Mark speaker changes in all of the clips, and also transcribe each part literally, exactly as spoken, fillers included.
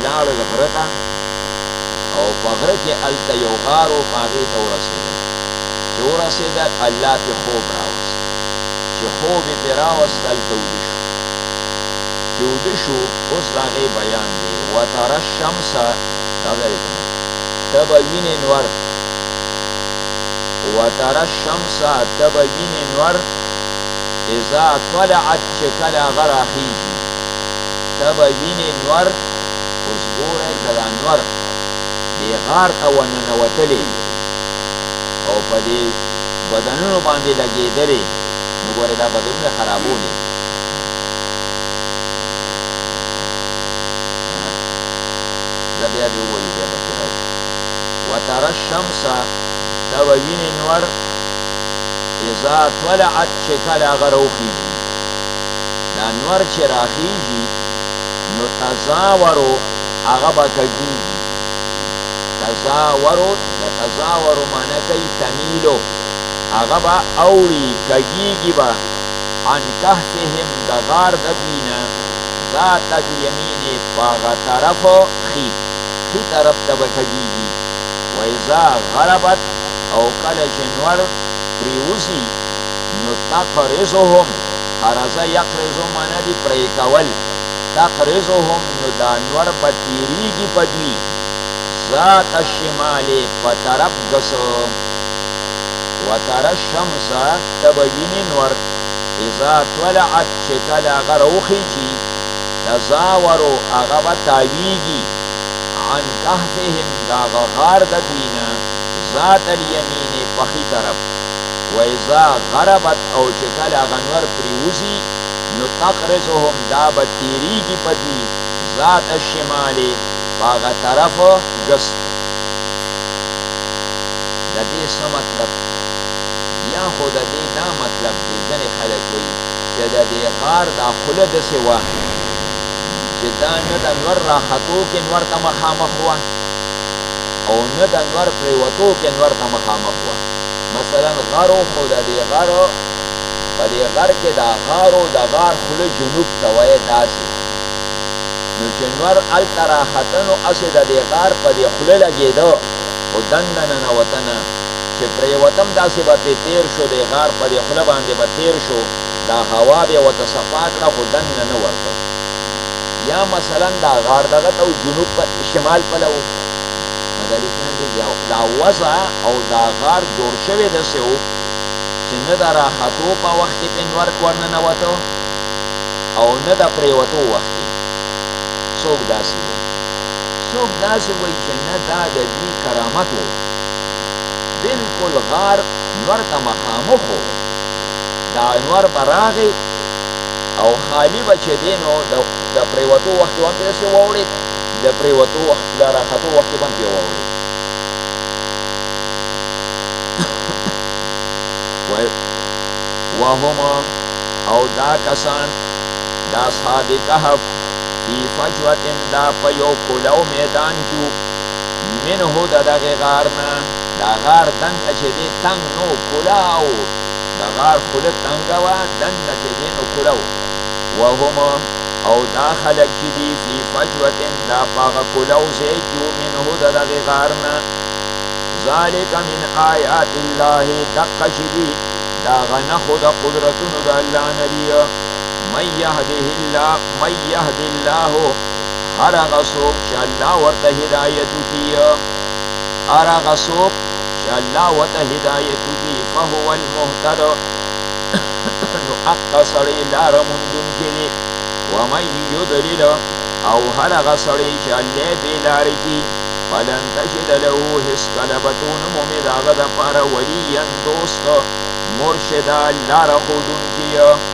Speaker 1: لاړل غره ته او په غره کې هلته یو غار و په هغې ته ورسېدل چې ورسېدل الله پې خوب راوست چې خوب یې پې راوست هلته ویده شو چې ویده شو اوس د هغې بیان دی وتره الشمسه دغه دی که نه ته به وینې نور وتره الشمسه ته به وینې نور اذا طلعت چې کله هغه راخیږي ته به وینې نور اوس ګورئ که دا نور دې غار ته ورننوتلې او په دې بدنونو باندې لګېدلې نو ګورئ دا بدنونه خرابولې زه بیا دې ووایو بیا پکې راشي وتره الشمسه ته به وینې نور اذا طلعت چې کله هغه راوخیږي دا نور چې راخیږي نو تزاورو هغه به کږېږي تزاورو د تزاورو معنی کوي تمیلو هغه به اوړي کږېږي به عن کهفهم د غار د دوی نه ذات الیمینې په هغه طرف ښي ښي طرف ته به کږېږي وإذا غربت او کله چې نور پریوزي نو تقرضهم قرضه یقرضو معنی دي پرې کول تقرضهم نو دا نور به تیریږي په دوی ذات الشمالې په طرف ګسو وتره الشمسه ته به وینې نور اذا طلعت چې کله هغه راوخیږي تزاورو هغه به تاویږي عن کهفهم د هغه غار د دوی نه ذات الیمینې په ښي طرف وإذا غربت او چې کله هغه نور پریوزي نو تقرضهم دا به تیریږي په دوی ذات الشمالې په هغه طرف ګس د دې څه مطلب یا خو د دې دا مطلب دی ځینې خلک وایي چې د دې غار دا خوله داسې وه چې دا نه د نور راختو کې نور ته مخامخ وه او نه د نور پریوتو کې نور ته مخامخ وه مثلا غارو خو د دې غارو په دې غر کې دا غارو د غار خوله جنوب ته وایي داسې نو چې نور هلته راخته نو هسې د دې غار په دې خوله لګېده خو دننه ننوته نه چې پرېوتم داسې به پې تېر شو د غار په دې خوله باندې به تېر شو دا هوا به یې ورته صفا کړه خو دننه نه ورته یا مثلا دا غار دغه ته جنوب په شمال پله و نو د دې شان دی دا وضع او دا غار جوړ شوی داسې و چې نه د راختو په وخت کې پې نور ورننوته او نه د پرېوتو وخت کې څوک داسې وایي څوک داسې وایي چې نه دا د دوی کرامت و بلکل غار نور ته مخامخ و دا نور به راغی او خالی به چې دی نو د پرېوتو وخت کې هم پې داسې واوړېد د پرېوتو وخت د راختو وخت کې به هم پې واوړېد وهما او دا کسان دا اصحاب کهف فی فجوة دا په یو کولو میدان کې منه د دغې غار نه دا غار دننه چې دی تنګ نو کولاو د غار خوله تنګه وه دننه چې دی نو کوله وهما او دا خلک چې دي فی فجوة دا په هغه کولو ځای کې و منه د دغې غار نه ذلک من آیات الله دقه چې دي دا هغه نښو د قدرتونو د الله نه دي من یهده الله من یهد الله هر هغه څوک چې الله ورته هدایت وکړي هر هغه څوک چې الله ورته هدایت وکړي فهو المهتد نو حقه سړی لاره موندونکی دی ومن یضلل او هر هغه سړی چې الله یې بې لارې کړي فلن تجد له هېڅکله به تو نه مومې د هغه دپاره ولیا دوست مرشده لاره ښودونکي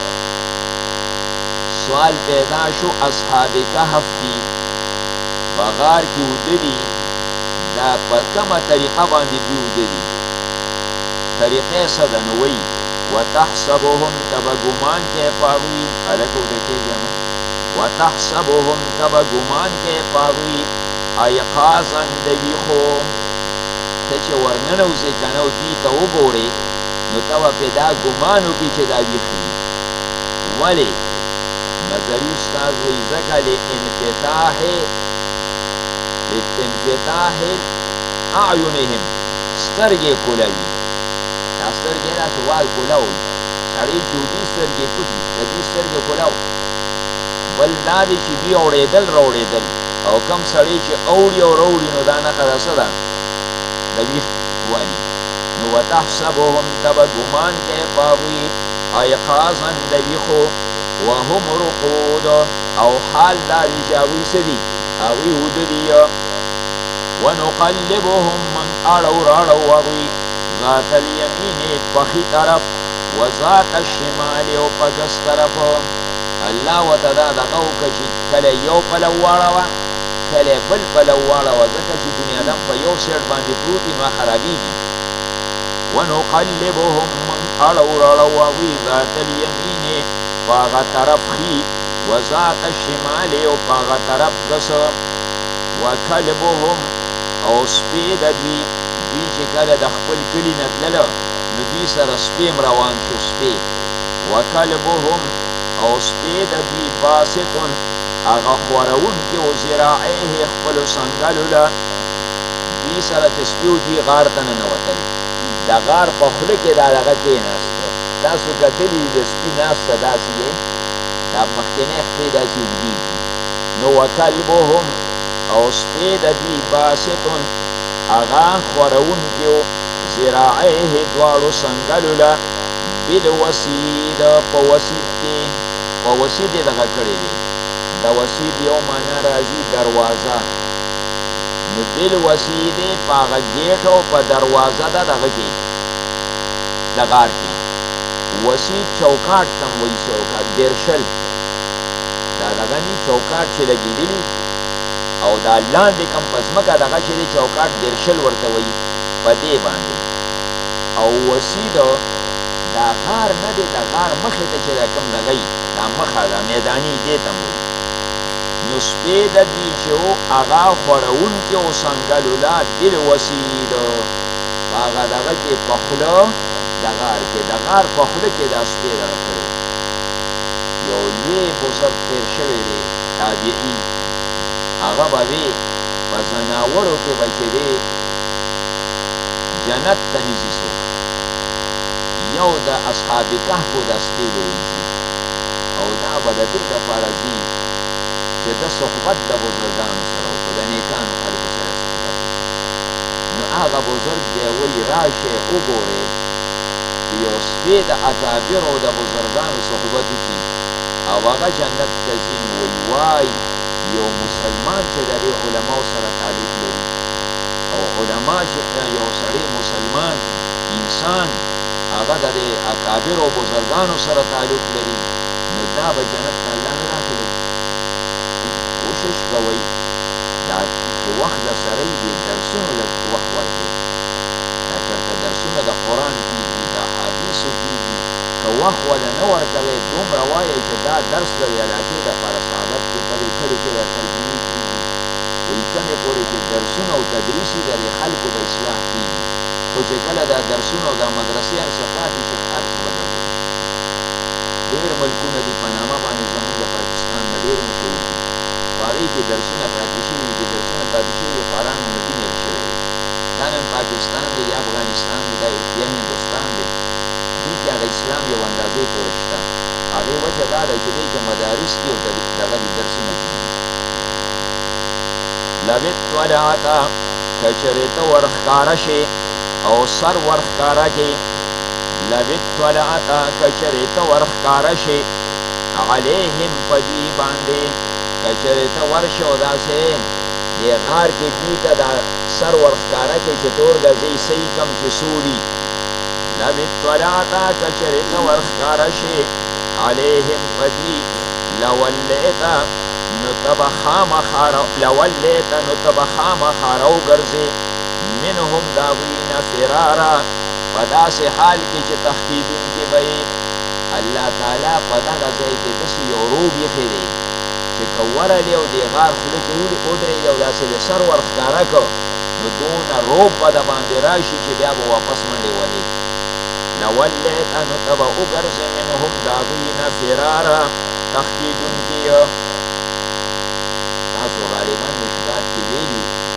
Speaker 1: سوال پیدا شو اصحاب کهف دي په غار کې اوده دي دا په کومه طریقه باندې دوی اوده دي طریقې څه ده نو وایي وتحسبهم ته به ګمان کوې په هغوی هلکه اوده کېږي وتحسبهم ته به ګمان کوې په هغوی ایقاظا د ویښو ته چې ورننوځې که نه او دوی ته وګورې نو ته به پې دا ګمان وکړي چې دا ویښ دي ولې نظري استاد وایي ځکه لانفتاح استنفتاح اعینهم سترګې کولوي دا سترګې داسې وال کولوي سړی چې ودي سترګې پټي د دې سترګې کولو بل دا دی چې دوی اوړېدل راوړېدل او کم سړی چې اوړي او راوړي نو دا نښه ده څه ده د ویښ والي نو وتحسبهم ته به ګمان کوې په هغوی ایقاظا د ویښو وهم رقود او حال دا دی چې هغوی څه دي هغوی وده دي ونقلبهم من اړو راړو هغوی ذات الیمین پخی طرف و ذات الشمال او په ګس طرف الله ورته دا دغه وکړه چې کله یو پلو واړوه کله بل پلو واړوه ځکه چې بنیادم په یو سیټ باندې پروت وي نو خرابېږي ونقلبهم من اړو راړو هغوی ذات الیمین په هغه طرف ښي و ذات الشمال او په هغه طرف ګس وکلبهم او سپی د دوی دوی چې کله د خپل کلي نه تلله نو دوی سره سپیم روان شو سپی وکلبهم او سپی د دوی باسطن هغه خورونکي و ذراعیه خپلو سنګلو له دوی سره چې سپي و دوی غار ته ننوتل د غار په خوله کې دا دغه کېناسته تاسو کتلي د سپي ناسته داسې دی دا مخکینی خپې داسې اوږدېږي نو وکلبهم او سپی د دوی باسطن هغه خورونکي و ذراعیه دواړو سنګلو له بالوسید په وسید کې په وسید یې دغه کړی دی د وسید یو معنا راځي دروازه نو بالوسید په هغه ګیټ او په دروازه ده دغه کې د غار کې وسید چوکاټ ته هم وایي چوکاټ درشل دا دغه ني چوکاټ چې لګېدلي او دا لاندې کم په ځمکه دغه چې دی چوکاټ درشل ورته وایي په دې باندې او وسید دا غار نه دی د غار مخې ته چې دا کم دغه یي دا مخه دا میداني دې ته وایي نو سپی د دوی چې و هغه خوړونکي و سنګلو له بالوسید په هغه دغه کې په خوله د غار کې د غار په خوله کې دا سپی دغه کړی یو لوی بزرګ تېر شوی دی تابعي هغه به وی په ځناورو کې به چې دی جنت ته نیسي څوک یو د اصحاب کهفو دا سپی به ویځي او دا به د دې دپاره ځي چې د صحبت د بزرګانو سره وکړو د نیکانو خلکو سره صحبت وکړو نو هغه بزرګ بیا وایي راشئ وګورئ چې یو سپی د اکابرو د بزرګانو صحبت وکړي او هغه جنت ته ځي نو وایي وای یو مسلمان چې د دې علماو سره تعلق لري او علما چې یو سړی مسلمان انسان هغه د دې اکابرو بزرګانو سره تعلق لري نو دا به جنت ته الله نه داخلوي کوشش کوئ دا چې وخت د سره یې دې درسونو لږ وخت ورکړئ دا چېرته درسونه د قرآن کېږي د احادیثو کېږي که وخت وله نه ورکوئ دومره وایئ چې دا درس د دې علاقې دپاره سعادت کې په دې کلو کې دا ترجمې کېږي وایي کمې پورې چې درسونه او تدریس وي د دې خلکو به اصلاح کېږي خو چې کله دا درسونه او دا مدرسې هر څه پاتې شي هر څه به ګډوډ شي ډېر ملکونه دي په نامه باندې زموږ د پاکستان نه ډېر مشهور دي په هغې کې درسونه پاتې شوي دي چې درسونه پاتې شوي دي قرآن او نبي نه شوی دی دا نن پاکستان دی یا افغانستان دی یا هندوستان دی دې کې هغه اسلام یو اندازې پورې شته هغې وجه دا ده چې دې کې مدارس دي او دغه دي درسونه کېږي لو اطلعت که چېرې ته ورښکاره شې او سر ورښکاره کړې لو اطلعت که چېرې ته ورښکاره شې علیهم په دوی باندې که چېرې ته ورشې او داسې دې غار کې دوی ته دا سر ورښکاره کړې چې ته ورګرځې صحیح کم چې څو دي لو اطلعت که چېرې ته ورښکاره شې علیهم په دوی لولیت نو ته به خامخا لولیت نو ته به خامخا راوګرځې منهم د هغوی نه فرارا په داسې حال کې چې تښتېدونکي به یې الله تعالی په دغه ځای کې داسې یو روب ایښی دی چې که ورلې او دې غار خوله کې ودرېږي او داسې د سر ورښکاره کړه نو دونه روب به د باندې راشي چې بیا به واپس منډې وهې لولیت نو ته به وګرځې منهم د هغوی نه فرارا تښتېدونکي تاسو غالبا مشکات کې ویلي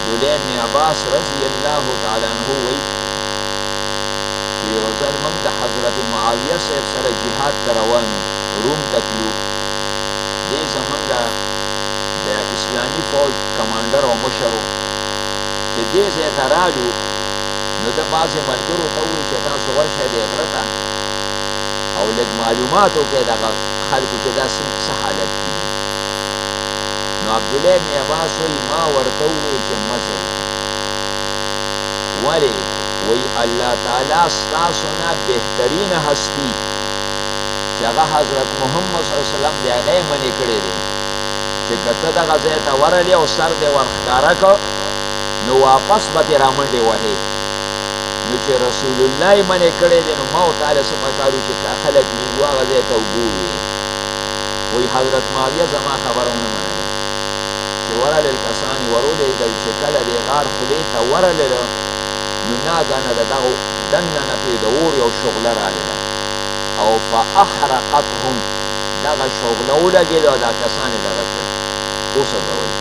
Speaker 1: عبدالله ابن عباس رضی الله تعالی عنہ وی چې یو ځل موږ د حضرت معاویه صاحب سره جهاد ته روان روم ته تلو. دی زمونږ د اسلامي فوج کمانډر او مشر و. چې دې ځای ته رالو نو د بعضې ملګرو ته ووایي چې تاسو ورشئ دې غره ته او لږ معلومات وکړئ دغه خلکو چې دا څه حالت کې دي. نو عبدالله ابن عباس وایي ما ورته ووایي چې مه ځئ. ولې؟ وی الله تعالی ستاسو نه بهترین هستی چې هغه حضرت محمد صلی الله علیه وسلم دی هغه یې منې کړی دی چې که ته دغه ځای ته ورغلې او سر دې ورښکاره کړ نو واپس به دې رامنډې وهې. نو چې رسول الله یې منې کړی دی نو ما او تعالی څه پکار وو چې خلک لېږو هغه ځای ته وګورو یې. وی حضرت معاویه زما خبره ونه منله چې ورغلل کسان یې ورولېږل چې کله دې غار خولې ته ورغلله نو ناګانه د دغو دننه نه پرې د اور یو شغله راغله او فاحرقتهم دغه شغله ولګېده او دا کسان یې دغه کړل وسوځول.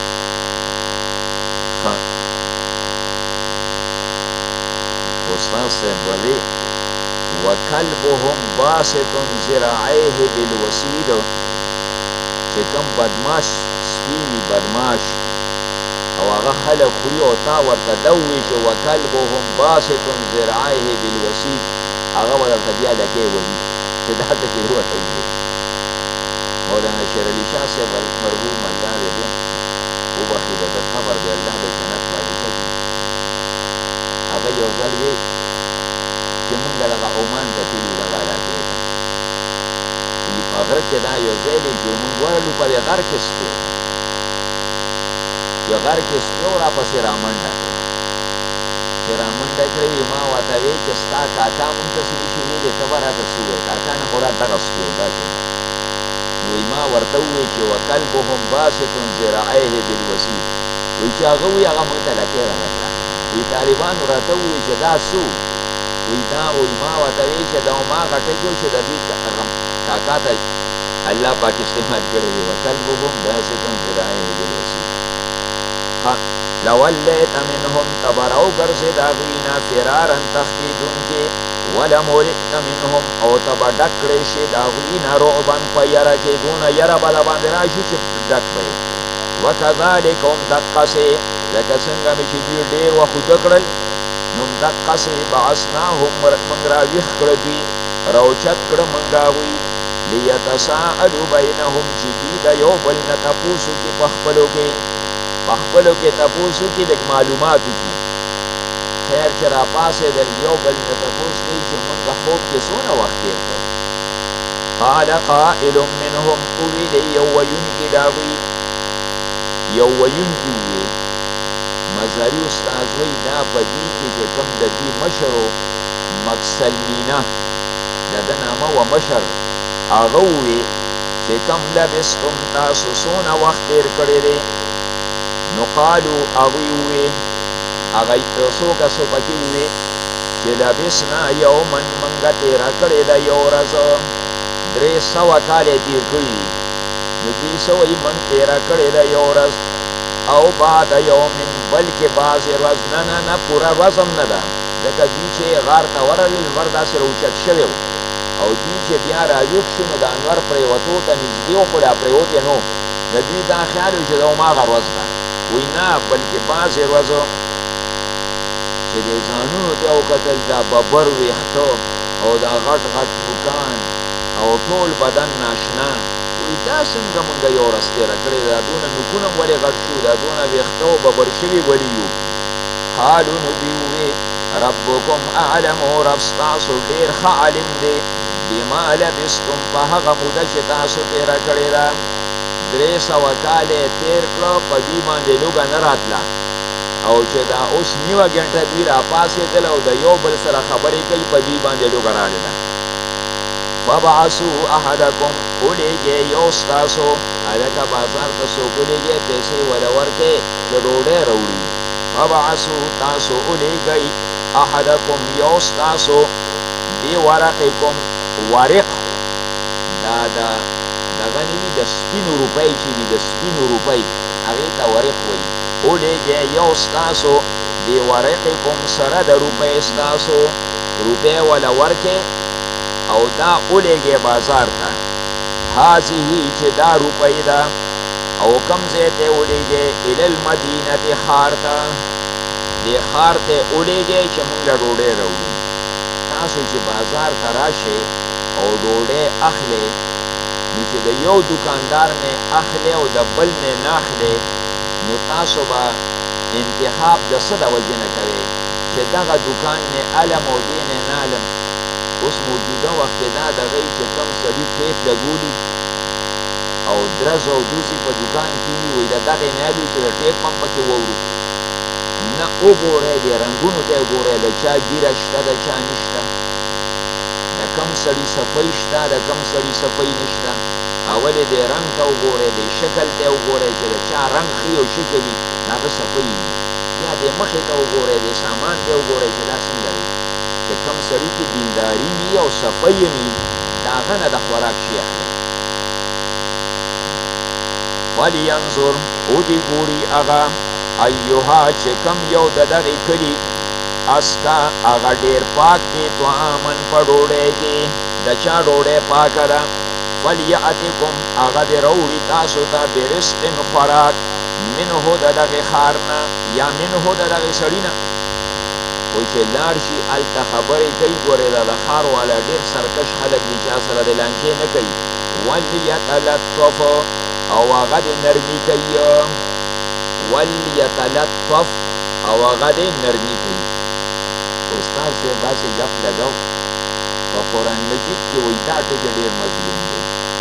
Speaker 1: استاد صاحب ووی وکلبهم باسط ذراعیه بالوسید چې کوم بدماش سپي وي بدماش او هغه خلک خوري او تا ورته دوي چې وکلبهم باسط ذراعیه بالوسید هغه به درته بیا لکۍ وهي چې دا څه چې دې ورته وویل. مولانا شیر علي شاه صاحب مرحوم الله دې دې وبخښي د ده قبر دې الله د جنت باغچه کړي. هغه یو ځل وی چې مونږ دغه عمان ته تللي دغه علاقې ته وي په غره کې دا یو ځای دی چې مونږ ورغلو په دې غر کې سپی چې غر کې سپی و راپسې رامنډه کړه. چې رامنډه کړې وي ما ورته ویې چې ستا کاکا مونږ ته څه نشي ویلی ته به راته څه ووایې کاکا نه مراد دغه سپی و دا چې وی ما ورته ووایي چې وکلبهم باسط ذراعیه بالوسید وی چې هغه وی هغه مونږ ته لکۍ رانه کړه. وی طالبانو راته ووایي چې دا څه وی دا وی ما ورته ویې چې دا ما غټکې و چې د دوی کاکا ته الله پاک استعمال کړی دی وکلبهم باسط ذراعیه بالوسید. لولیت منهم تبر او ګرځېد هغوی نه فرارا تښتېدونکې ولملئت منهم او ته به ډک کړی شې د هغوی نه رعبا په یره کېدونه یره به د باندې راشي چې ډک به یې. وکذلک هم دقسې لکه څنګه مې چې دوی ډېر وخت وده کړل نو دقسې بعثناهم موږ راویښ کړه دوی راوچت کړه موږ هغوی لیتساءلوا بینهم چې دوی د یو بل نه تپوس وکړي په خپلو کې په خپلو کې تپوس وکړي لږ معلومات وکړي. خیر چې راپاڅېدل یو بل نه تپوس کوي چې موږ خوب کې څونه وخت تېر کړ. قال قائل منهم وویلې یو ویونکي د هغوی یو ویونکي وویل مزاري استاذ وایي دا په دوی کې چې کوم د دوی مشر و مکسلمینه د ده نامه وه مشر هغه وویل چې کم لبستم تاسو څونه وخت تېر کړی دی. نو قالو هغوی وویل هغه څو کسو پکې وویل چې لبسنا یوما موږ تېره کړې ده یو ورځ درې سوه کال یې تېر کړي دي. نو دوی څه وایي موږ تېره کړې ده یو ورځ او بعد یومن بلکې بعضې ورځ نه نه نه پوره ورځ هم نه ده ځکه دوی چې غار ته ورغلل لمر داسې راوچت شوی و او دوی چې بیا راویښ شو نو د انور پرېوتو ته نږدې و خو لا پرېوت یې نه و. د دوی دا خیال و چې دا هماغه ورځ ده وی نه بلکې بعضې ورځو چې د ځانونو ته یې وکتل دا ببر ویښته او دا غټ غټ نوکان او ټول بدن ناشنا وی دا څنګه مونږ یو ورځ تېره کړې ده دا دونه نوکونه هم ولې غټ شو دا دونه ویښته او ببر شوي ولې یو. قالو نو دوی وویل ربکم اعلم رب ستاسو ډېر ښه عالم دی بما لبستم په هغه موده چې تاسو تېره کړې ده. درې سوه کال یې تېر کړه په دوی باندې لوږه نه راتله او چې دا اوس نیوه ګنټه دوی راپاڅېدل او د یو بل سره خبرې کوي په دوی باندې لوږه راغله. فبعثوا احدکم ولیږئ یو ستاسو هلکه بازار ته څوک ولیږئ پیسې وله ورکئ چې ډوډۍ راوړي. فبعثوا تاسو ولیږئ احدکم یو ستاسو بورقکم ورق دا دا دغه نه وي د سپینو روپۍ چې وي د سپینو روپۍ هغې ته ورق وایي اولیږئ یو ستاسو بې ورقکم سره د روپۍ ستاسو روپۍ وله ورکې او دا اولیږئ بازار ته هذه چې دا روپۍ ده او کم ځای ته یې ولیږئ الی المدینة ښار ته دې ښار ته یې ولیږئ چې موږ له ډوډۍ راوړو تاسو چې بازار ته راشئ او ډوډۍ اخلئ نو چې د یو دکاندار نه اخلئ او د بل نه نه اخلئ نو تاسو به انتخاب د څه د وجې نه کوئ چې دغه دکان نه علم او دې نه نه علم اوس موجوده وخت کې دا دغه چې کم سړي ټیپ لګولي او درز او دوزي په دکان کې وي وایي د دغې نه وي چې د ټیپ هم پکې واورو نه وګورئ دې رنګونو ته یې وګورئ د چا ګیره شته د چا نشته د کم سړي صفۍ شته د کم سړي صفۍ نشته اول یې دې رنګ ته وګورئ دې شکل ته یې وګورئ چې د چا رنګ ښه او شکل وي هغه صفۍ وي بیا دې مخې ته وګورئ دې سامان ته یې وګورئ چې دا څنګه دی چې کم سړي کې دینداري وي او صفۍ یې وي د هغه نه د خوراک شي اخلئ ولینظر ودې ګوري هغه ایها چې کم یو د دغې کلي اسکا هغه ډېر پاک دی طعامن په ډوډۍ کې د چا ډوډۍ پاکه ده ولیأتکم هغه دې راوړي تاسو ته برزق خوراک منه د دغې ښار نه یا منه د دغې سړي نه وایي چې لاړ شي هلته خبرې کوي ګورې دا د ښار والا ډېر سرکش خلک دي چا سره د لانجې نه کوي ولیتلطف او هغه دې نرمي کوي ولیتلطف او هغه دې نرمي کوي استاد صاحب داسې ګپ لګو په قرآن مجید کې وایي دا ټکی ډېر مظلوم دی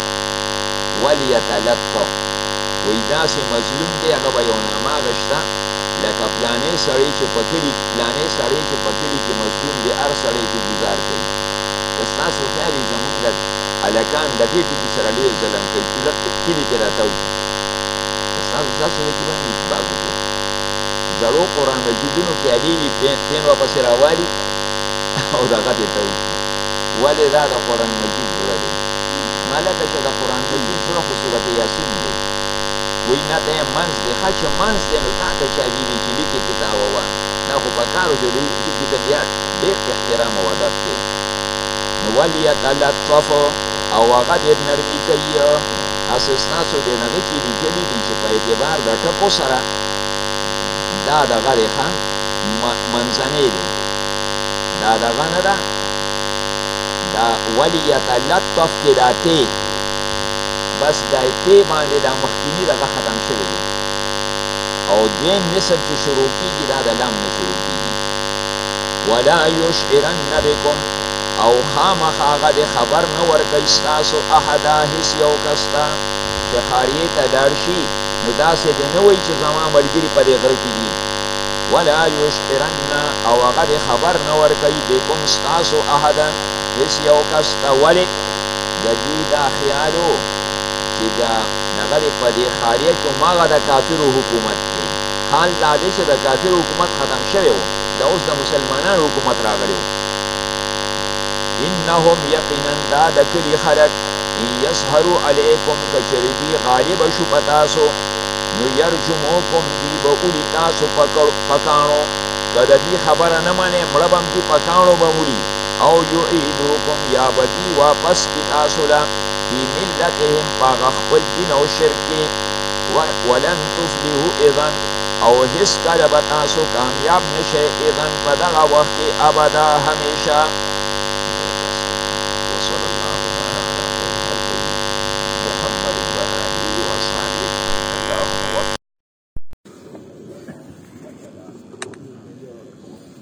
Speaker 1: ولیتلطف وایي داسې مظلوم دی هغه به یو نامه غشته لکه پلانې سړی چې په کلي پلانې سړی چې په کلي کې مظلوم دی هر سړی پې ګزار کوي که ستاسو خیال وي زمونږ هلکان د دې ټکي سره ډېر ظلم کوي کلي پې راته وکړي که ستاسو ستاسو د کې باندې بعضو کې زړو قرآن مجیدونو پیالې وي پین واپسې راوالي او دغه دې ته وکړي ولې دا د قرآن مجید زړه دی نو هلکه چې د قرآن مجید زړه خو صورت یاسین دی وایي نه دی منځ دی ښه چې منځ دی نو تا ته چا ویلي چې لیکې کتاب ووه دا خو په کار و چې لیکې ته بیا ډېر احترام او ادب کوي نو ولیتلطف او هغه ډېر نرمي کوي هسې ستاسو دې دغه کې لیکلي دي چې په اعتبار د ټکو سره دا دغه دی ښه منځنی دی دا دغه نه ده دا ولیتلطف کې دا تی بس دا تی باندې دا مخکیني دغه ختم شوی دی او دویم نصف چې شروع کېږي دا د لام نه شروع کېږي ولا یشعرن بکم او خامخا هغه د خبر نه ورکوي ستاسو احدا هېڅ یو کس ته چې خاریې ته لاړ شي نو داسې دی نه وایي چې زما ملګري په دې غره کې دي ولا یشعرن او هغه د خبر نه ورکوي بکم ستاسو احدا هېڅ یو کس ته ولې د دوی دا خیالو چې دا دغه د په دې خاریه کې هماغه د کافرو حکومت دی حال دا دی چې د کافرو حکومت ختم شوی و دا اوس د مسلمانانو حکومت راغلی و انهم یقینا دا د کلي خلک ان یظهروا علیکم که چېرې دوی غالبه شو په تاسو نو یرجموکم دوی به اولي تاسو په کاڼو که د دوی خبره نه منې مړه به هم دوی په کاڼو به مولي او یعیدوکم یا به دوی واپس کي تاسو له فی ملتهم په هغه خپل دین او شرک کې ولن تفلحو اذن او هیڅ کله به تاسو کامیاب نشئ اذن په دغه وخت کې ابدا همیشه